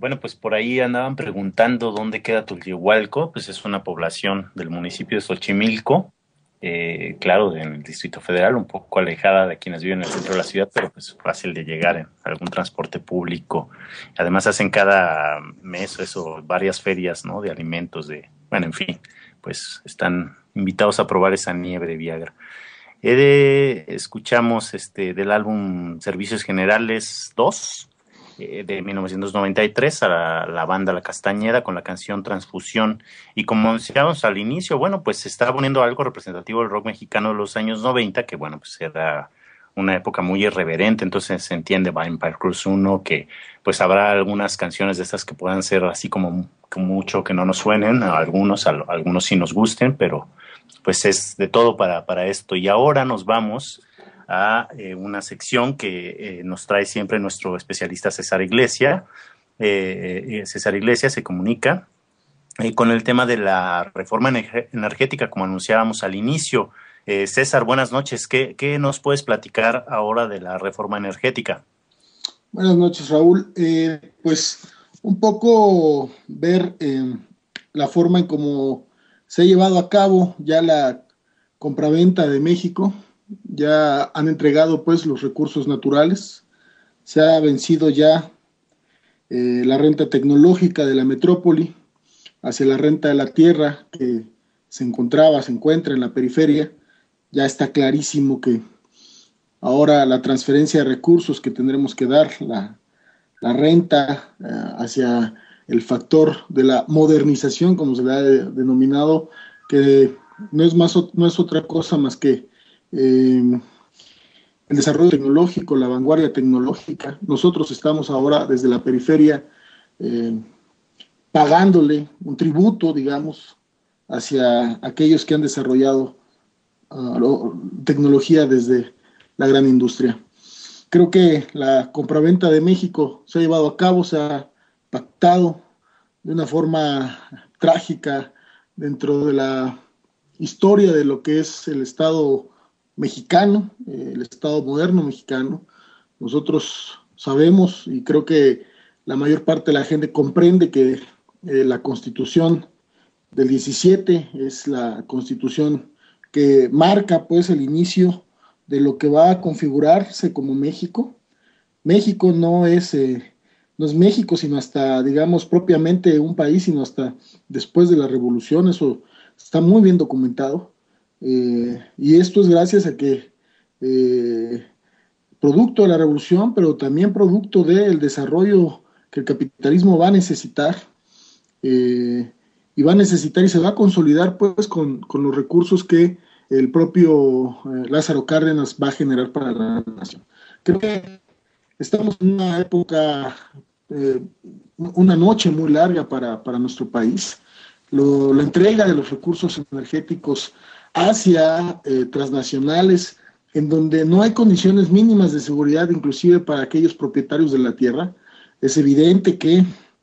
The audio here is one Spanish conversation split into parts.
Bueno, pues por ahí andaban preguntando dónde queda Tulyehualco, pues es una población del municipio de Xochimilco, claro, en el Distrito Federal, un poco alejada de quienes viven en el centro de la ciudad, pero pues fácil de llegar en algún transporte público. Además hacen cada mes eso, varias ferias, ¿no? De alimentos, bueno, en fin, pues están invitados a probar esa nieve de Viagra. Escuchamos del álbum Servicios Generales 2 de 1993 a la banda La Castañeda con la canción Transfusión. Y como decíamos al inicio, bueno, pues se está poniendo algo representativo del rock mexicano de los años 90, que bueno, pues era una época muy irreverente, entonces se entiende Vampire Cruise 1, que pues habrá algunas canciones de estas que puedan ser así como mucho que no nos suenen, algunos sí nos gusten, pero pues es de todo para esto. Y ahora nos vamos a una sección que nos trae siempre nuestro especialista César Iglesia. César Iglesia se comunica con el tema de la reforma energética, como anunciábamos al inicio. César, buenas noches. ¿Qué nos puedes platicar ahora de la reforma energética? Buenas noches, Raúl. Pues un poco ver la forma en cómo se ha llevado a cabo ya la compraventa de México. Ya han entregado pues los recursos naturales. Se ha vencido ya la renta tecnológica de la metrópoli hacia la renta de la tierra que se encuentra en la periferia. Ya está clarísimo que ahora la transferencia de recursos que tendremos que dar, la renta hacia el factor de la modernización, como se le ha denominado, que no es otra cosa más que el desarrollo tecnológico, la vanguardia tecnológica. Nosotros estamos ahora desde la periferia pagándole un tributo, digamos, hacia aquellos que han desarrollado tecnología desde la gran industria. Creo que la compraventa de México se ha llevado a cabo, se ha pactado de una forma trágica dentro de la historia de lo que es el Estado mexicano, el Estado moderno mexicano. Nosotros sabemos, y creo que la mayor parte de la gente comprende, que la Constitución del 17 es la Constitución que marca pues el inicio de lo que va a configurarse como México. México no es México, sino hasta, digamos, propiamente un país, sino hasta después de la Revolución. Eso está muy bien documentado. Y esto es gracias a que, producto de la Revolución, pero también producto del desarrollo que el capitalismo va a necesitar, y va a necesitar y se va a consolidar pues con los recursos que el propio Lázaro Cárdenas va a generar para la nación. Creo que estamos en una época, una noche muy larga para nuestro país. La entrega de los recursos energéticos hacia transnacionales, en donde no hay condiciones mínimas de seguridad, inclusive para aquellos propietarios de la tierra. Es evidente que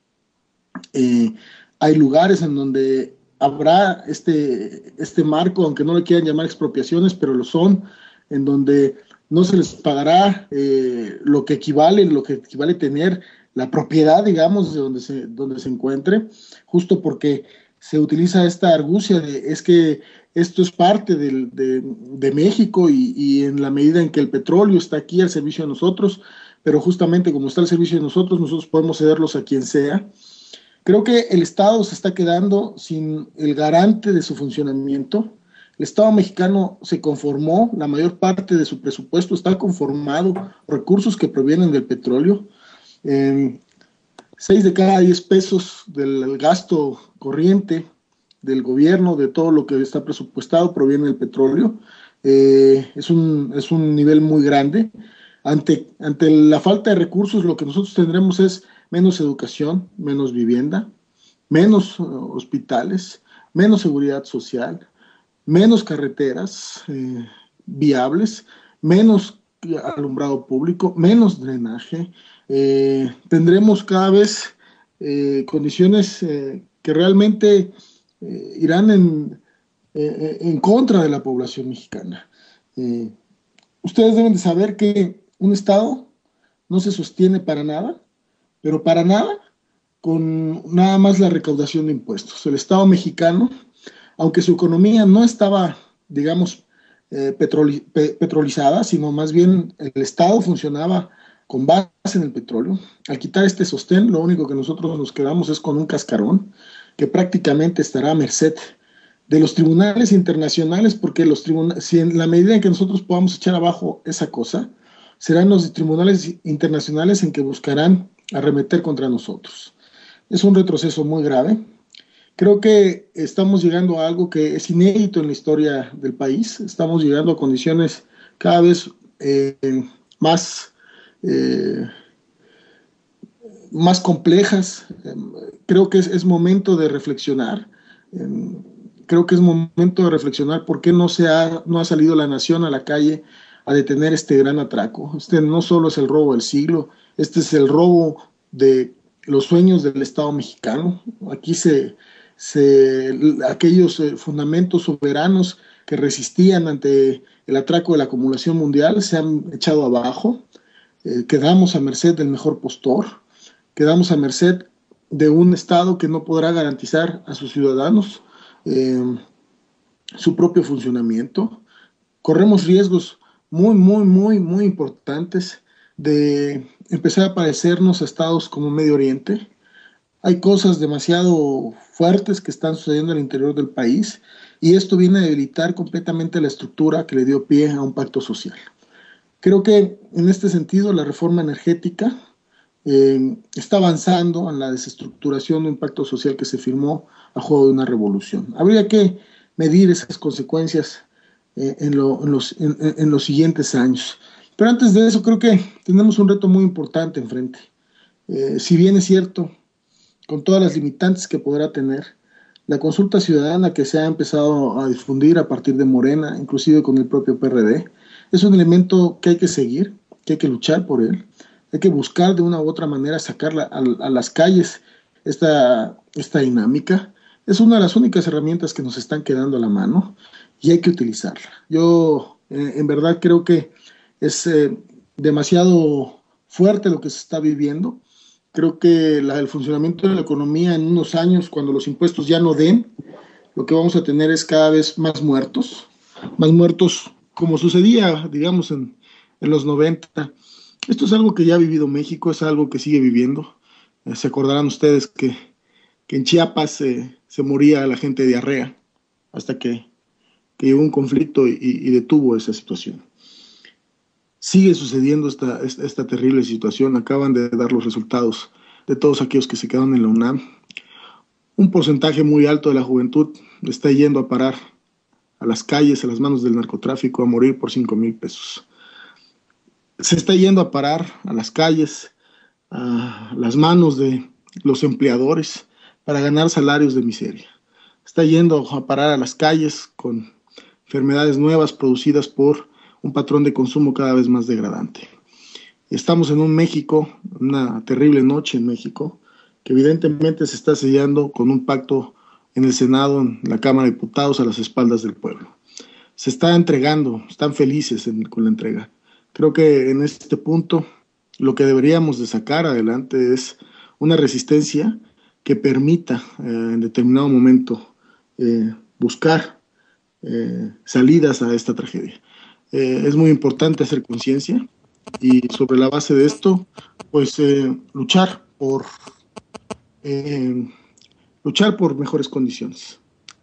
hay lugares en donde habrá este marco, aunque no le quieran llamar expropiaciones, pero lo son, en donde no se les pagará lo que equivale tener la propiedad, digamos, de donde se encuentre, justo porque se utiliza esta argucia de es que esto es parte de México y en la medida en que el petróleo está aquí al servicio de nosotros, pero justamente como está al servicio de nosotros podemos cederlos a quien sea. Creo que el Estado se está quedando sin el garante de su funcionamiento. El Estado mexicano se conformó, la mayor parte de su presupuesto está conformado por recursos que provienen del petróleo. 6 de cada 10 pesos del gasto corriente del gobierno, de todo lo que está presupuestado, proviene del petróleo. Es un nivel muy grande. Ante la falta de recursos, lo que nosotros tendremos es menos educación, menos vivienda, menos hospitales, menos seguridad social, menos carreteras viables, menos alumbrado público, menos drenaje. Tendremos cada vez condiciones que realmente irán en contra de la población mexicana. Ustedes deben de saber que un Estado no se sostiene para nada, pero para nada, con nada más la recaudación de impuestos. El Estado mexicano, aunque su economía no estaba, digamos, petrolizada, sino más bien el Estado funcionaba con base en el petróleo. Al quitar este sostén, lo único que nosotros nos quedamos es con un cascarón que prácticamente estará a merced de los tribunales internacionales, porque si en la medida en que nosotros podamos echar abajo esa cosa, serán los tribunales internacionales en que buscarán arremeter contra nosotros. Es un retroceso muy grave. Creo que estamos llegando a algo que es inédito en la historia del país. Estamos llegando a condiciones cada vez más, más complejas. Creo que es momento de reflexionar. Creo que es momento de reflexionar por qué no ha salido la nación a la calle a detener este gran atraco. Este no solo es el robo del siglo, este es el robo de los sueños del Estado mexicano. Aquí aquellos fundamentos soberanos que resistían ante el atraco de la acumulación mundial se han echado abajo. Quedamos a merced del mejor postor, quedamos a merced de un Estado que no podrá garantizar a sus ciudadanos su propio funcionamiento. Corremos riesgos muy importantes de empezar a parecernos a estados como Medio Oriente. Hay cosas demasiado fuertes que están sucediendo al interior del país y esto viene a debilitar completamente la estructura que le dio pie a un pacto social. Creo que en este sentido la reforma energética está avanzando en la desestructuración de un pacto social que se firmó a juego de una revolución. Habría que medir esas consecuencias en los siguientes años. Pero antes de eso creo que tenemos un reto muy importante enfrente. Si bien es cierto, con todas las limitantes que podrá tener, la consulta ciudadana que se ha empezado a difundir a partir de Morena, inclusive con el propio PRD, es un elemento que hay que seguir, que hay que luchar por él, hay que buscar de una u otra manera sacarla a las calles esta dinámica. Es una de las únicas herramientas que nos están quedando a la mano y hay que utilizarla. Yo en verdad creo que es demasiado fuerte lo que se está viviendo. Creo que el funcionamiento de la economía en unos años, cuando los impuestos ya no den, lo que vamos a tener es cada vez más muertos como sucedía, digamos, en los 90. Esto es algo que ya ha vivido México, es algo que sigue viviendo. Se acordarán ustedes que en Chiapas se moría la gente de diarrea hasta que llegó un conflicto y detuvo esa situación. Sigue sucediendo esta terrible situación. Acaban de dar los resultados de todos aquellos que se quedaron en la UNAM. Un porcentaje muy alto de la juventud está yendo a parar a las calles, a las manos del narcotráfico, a morir por 5,000 pesos. Se está yendo a parar a las calles, a las manos de los empleadores para ganar salarios de miseria. Está yendo a parar a las calles con enfermedades nuevas producidas por un patrón de consumo cada vez más degradante. Estamos en un México, una terrible noche en México, que evidentemente se está sellando con un pacto en el Senado, en la Cámara de Diputados, a las espaldas del pueblo. Se está entregando, están felices con la entrega. Creo que en este punto lo que deberíamos de sacar adelante es una resistencia que permita en determinado momento buscar salidas a esta tragedia. Es muy importante hacer conciencia y sobre la base de esto, pues luchar por mejores condiciones.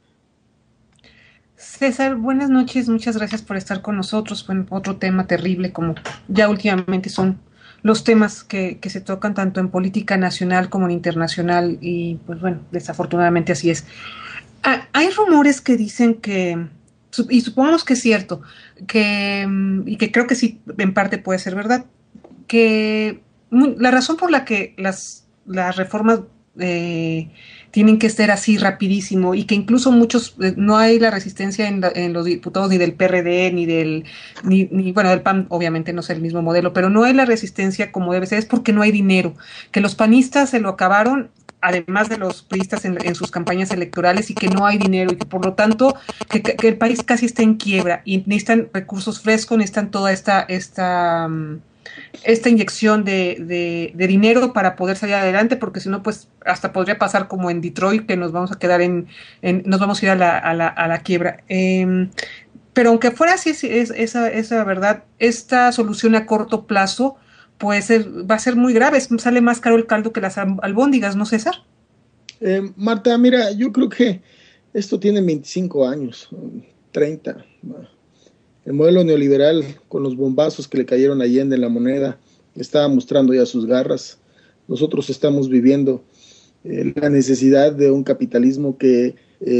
César, buenas noches, muchas gracias por estar con nosotros. Bueno, otro tema terrible como ya últimamente son los temas que se tocan tanto en política nacional como en internacional y pues bueno, desafortunadamente así es. Hay rumores que dicen que, y supongamos que es cierto, y que creo que sí en parte puede ser verdad, que la razón por la que las reformas tienen que ser así rapidísimo y que incluso muchos, no hay la resistencia en los diputados ni del PRD ni bueno, del PAN obviamente no es el mismo modelo, pero no hay la resistencia como debe ser, es porque no hay dinero, que los panistas se lo acabaron, además de los priistas en sus campañas electorales, y que no hay dinero y que por lo tanto que el país casi está en quiebra y necesitan recursos frescos, necesitan toda esta esta inyección de dinero para poder salir adelante, porque si no, pues hasta podría pasar como en Detroit, que nos vamos a quedar nos vamos a ir a la quiebra. Pero aunque fuera así, esa verdad, esta solución a corto plazo, pues va a ser muy grave, sale más caro el caldo que las albóndigas, ¿no, César? Marta, mira, yo creo que esto tiene 25 años, 30. El modelo neoliberal, con los bombazos que le cayeron a Allende en la moneda, estaba mostrando ya sus garras. Nosotros estamos viviendo la necesidad de un capitalismo que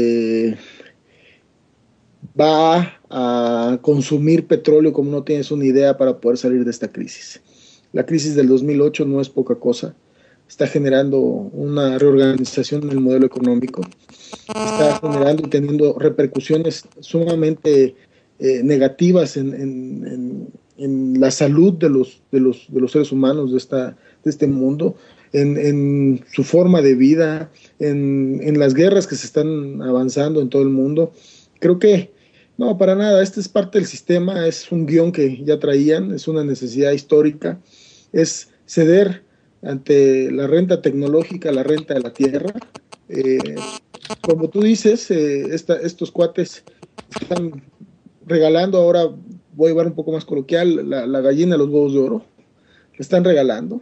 va a consumir petróleo como no tienes una idea para poder salir de esta crisis. La crisis del 2008 no es poca cosa. Está generando una reorganización en el modelo económico, está generando y teniendo repercusiones sumamente negativas en la salud de los seres humanos de este mundo, en su forma de vida, en las guerras que se están avanzando en todo el mundo. Creo que no, para nada, este es parte del sistema, es un guión que ya traían, es una necesidad histórica, es ceder ante la renta tecnológica, la renta de la tierra. Como tú dices, estos cuates están regalando, ahora voy a llevar un poco más coloquial, la gallina, los huevos de oro, le están regalando.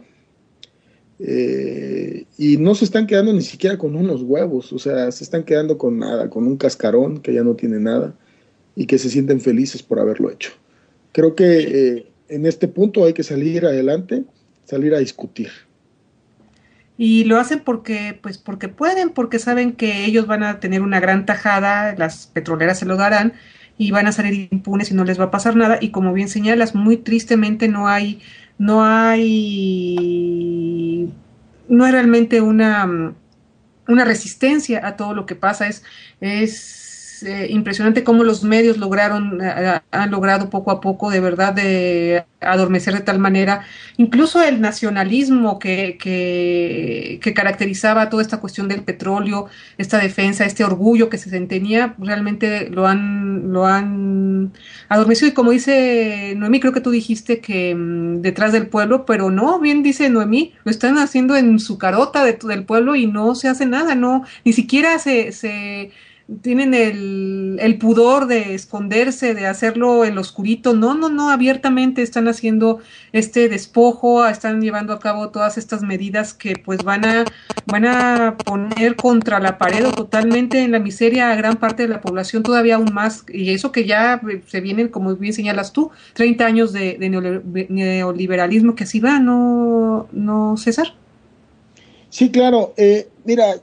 Y no se están quedando ni siquiera con unos huevos, o sea, se están quedando con nada, con un cascarón que ya no tiene nada y que se sienten felices por haberlo hecho. Creo que en este punto hay que salir adelante, salir a discutir. Y lo hacen porque pueden, porque saben que ellos van a tener una gran tajada, las petroleras se lo darán y van a salir impunes y no les va a pasar nada. Y como bien señalas, muy tristemente no hay realmente una resistencia a todo lo que pasa. Es impresionante cómo los medios han logrado poco a poco de verdad de adormecer de tal manera, incluso el nacionalismo que caracterizaba toda esta cuestión del petróleo, esta defensa, este orgullo que se tenía, realmente lo han adormecido. Y como dice Noemí, creo que tú dijiste que detrás del pueblo, pero no, bien dice Noemí, lo están haciendo en su carota del pueblo y no se hace nada, no, ni siquiera se tienen el pudor de esconderse, de hacerlo en lo oscurito. No, abiertamente están haciendo este despojo, están llevando a cabo todas estas medidas que pues van a poner contra la pared o totalmente en la miseria a gran parte de la población, todavía aún más, y eso que ya se vienen, como bien señalas tú, 30 años de neoliberalismo que así va, ¿no, César? Sí, claro, mira,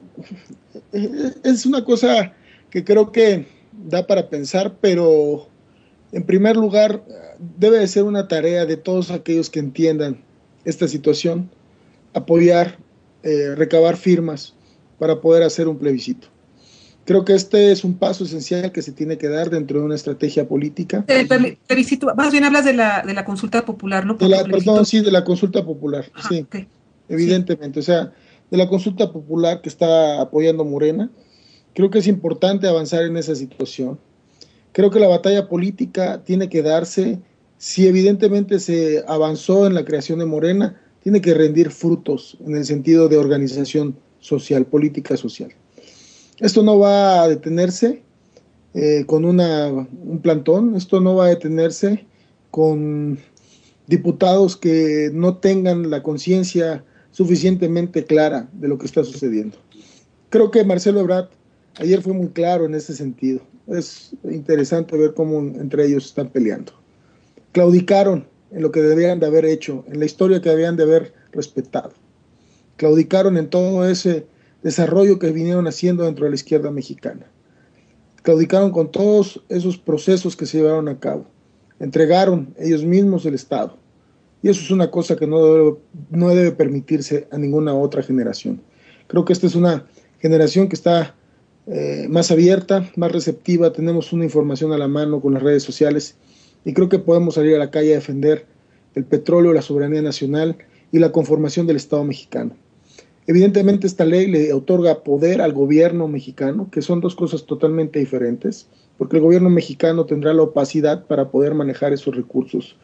es una cosa que creo que da para pensar, pero en primer lugar debe de ser una tarea de todos aquellos que entiendan esta situación, apoyar, recabar firmas para poder hacer un plebiscito. Creo que este es un paso esencial que se tiene que dar dentro de una estrategia política. Plebiscito, más bien hablas de la consulta popular, ¿no? De la consulta popular, sí, okay. Evidentemente, sí. O sea, de la consulta popular que está apoyando Morena. Creo que es importante avanzar en esa situación. Creo que la batalla política tiene que darse, si evidentemente se avanzó en la creación de Morena, tiene que rendir frutos en el sentido de organización social, política social. Esto no va a detenerse con un plantón, esto no va a detenerse con diputados que no tengan la conciencia suficientemente clara de lo que está sucediendo. Creo que Marcelo Ebrard ayer fue muy claro en ese sentido. Es interesante ver cómo entre ellos están peleando. Claudicaron en lo que debían de haber hecho, en la historia que debían de haber respetado. Claudicaron en todo ese desarrollo que vinieron haciendo dentro de la izquierda mexicana. Claudicaron con todos esos procesos que se llevaron a cabo. Entregaron ellos mismos el Estado. Y eso es una cosa que no debe permitirse a ninguna otra generación. Creo que esta es una generación que está más abierta, más receptiva, tenemos una información a la mano con las redes sociales y creo que podemos salir a la calle a defender el petróleo, la soberanía nacional y la conformación del Estado mexicano. Evidentemente esta ley le otorga poder al gobierno mexicano, que son dos cosas totalmente diferentes, porque el gobierno mexicano tendrá la opacidad para poder manejar esos recursos.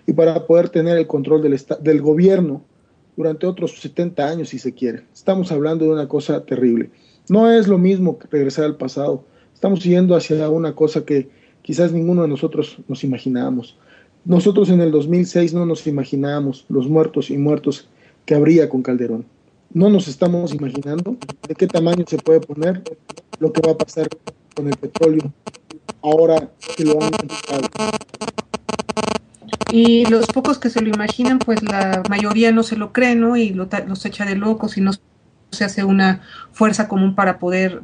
y para poder tener el control del gobierno durante otros 70 años, si se quiere. Estamos hablando de una cosa terrible. No es lo mismo que regresar al pasado. Estamos yendo hacia una cosa que quizás ninguno de nosotros nos imaginábamos. Nosotros en el 2006 no nos imaginábamos los muertos y muertos que habría con Calderón. No nos estamos imaginando de qué tamaño se puede poner lo que va a pasar con el petróleo ahora que lo han intentado. Y los pocos que se lo imaginan, pues la mayoría no se lo cree, ¿no? Y los echa de locos y no se hace una fuerza común para poder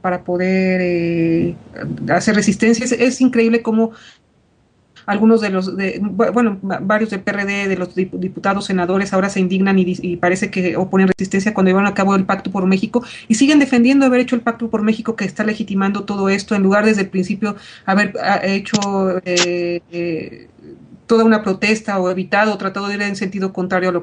hacer resistencia. Es increíble cómo algunos varios del PRD, de los diputados, senadores, ahora se indignan y parece que oponen resistencia cuando llevan a cabo el Pacto por México y siguen defendiendo haber hecho el Pacto por México, que está legitimando todo esto, en lugar desde el principio haber hecho toda una protesta o evitado o tratado de ir en sentido contrario a lo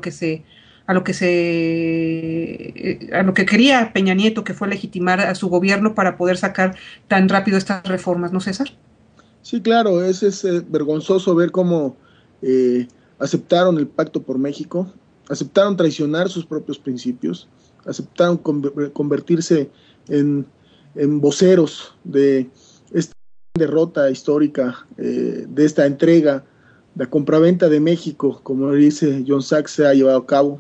que quería Peña Nieto, que fue legitimar a su gobierno para poder sacar tan rápido estas reformas, ¿no, César? Sí, claro, es vergonzoso ver cómo aceptaron el Pacto por México, aceptaron traicionar sus propios principios, aceptaron convertirse en voceros de esta derrota histórica, de esta entrega. La compraventa de México, como dice John Sachs, se ha llevado a cabo.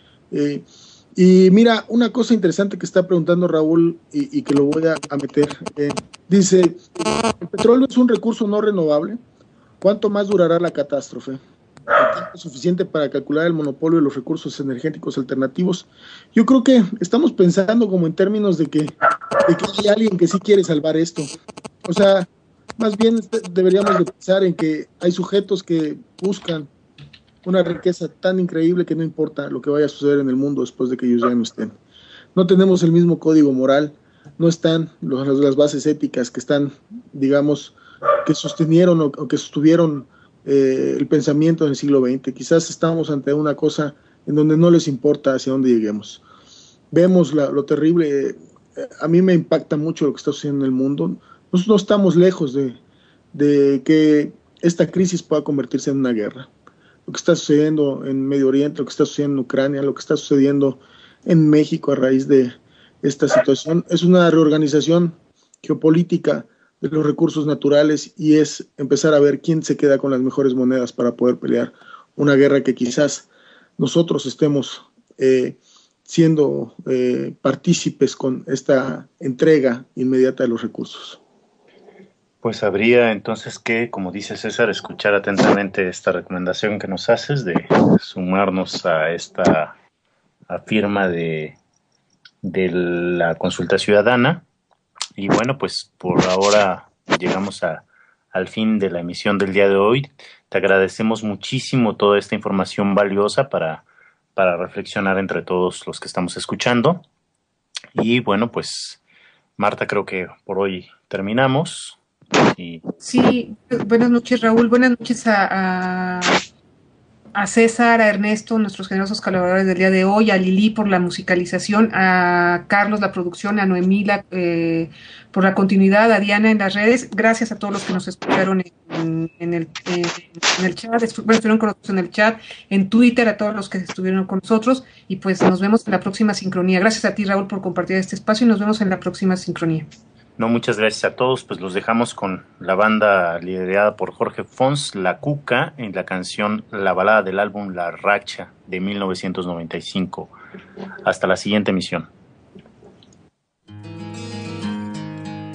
Y mira, una cosa interesante que está preguntando Raúl y que lo voy a meter. Dice, ¿el petróleo es un recurso no renovable? ¿Cuánto más durará la catástrofe? ¿El tiempo suficiente para calcular el monopolio de los recursos energéticos alternativos? Yo creo que estamos pensando como en términos de que hay alguien que sí quiere salvar esto. O sea, más bien deberíamos de pensar en que hay sujetos que buscan una riqueza tan increíble que no importa lo que vaya a suceder en el mundo después de que ellos ya no estén. No tenemos el mismo código moral, no están las bases éticas que están, digamos, que sostenieron o que sostuvieron el pensamiento en el siglo XX. Quizás estamos ante una cosa en donde no les importa hacia dónde lleguemos. Vemos lo terrible. A mí me impacta mucho lo que está sucediendo en el mundo. Nosotros no estamos lejos de que esta crisis pueda convertirse en una guerra. Lo que está sucediendo en Medio Oriente, lo que está sucediendo en Ucrania, lo que está sucediendo en México a raíz de esta situación, es una reorganización geopolítica de los recursos naturales y es empezar a ver quién se queda con las mejores monedas para poder pelear una guerra que quizás nosotros estemos siendo partícipes con esta entrega inmediata de los recursos. Pues habría entonces que, como dice César, escuchar atentamente esta recomendación que nos haces de sumarnos a esta firma de la consulta ciudadana. Y bueno, pues por ahora llegamos al fin de la emisión del día de hoy. Te agradecemos muchísimo toda esta información valiosa para reflexionar entre todos los que estamos escuchando. Y bueno, pues Marta, creo que por hoy terminamos. Sí, buenas noches, Raúl. Buenas noches a César, a Ernesto, nuestros generosos colaboradores del día de hoy, a Lili por la musicalización, a Carlos la producción, a Noemí por la continuidad, a Diana en las redes. Gracias a todos los que nos escucharon en el chat, estuvieron con nosotros en el chat, en Twitter, a todos los que estuvieron con nosotros, y pues nos vemos en la próxima sincronía. Gracias a ti, Raúl, por compartir este espacio y nos vemos en la próxima sincronía. No, muchas gracias a todos, pues los dejamos con la banda liderada por Jorge Fons, La Cuca, en la canción La Balada del álbum La Racha de 1995. Hasta la siguiente emisión.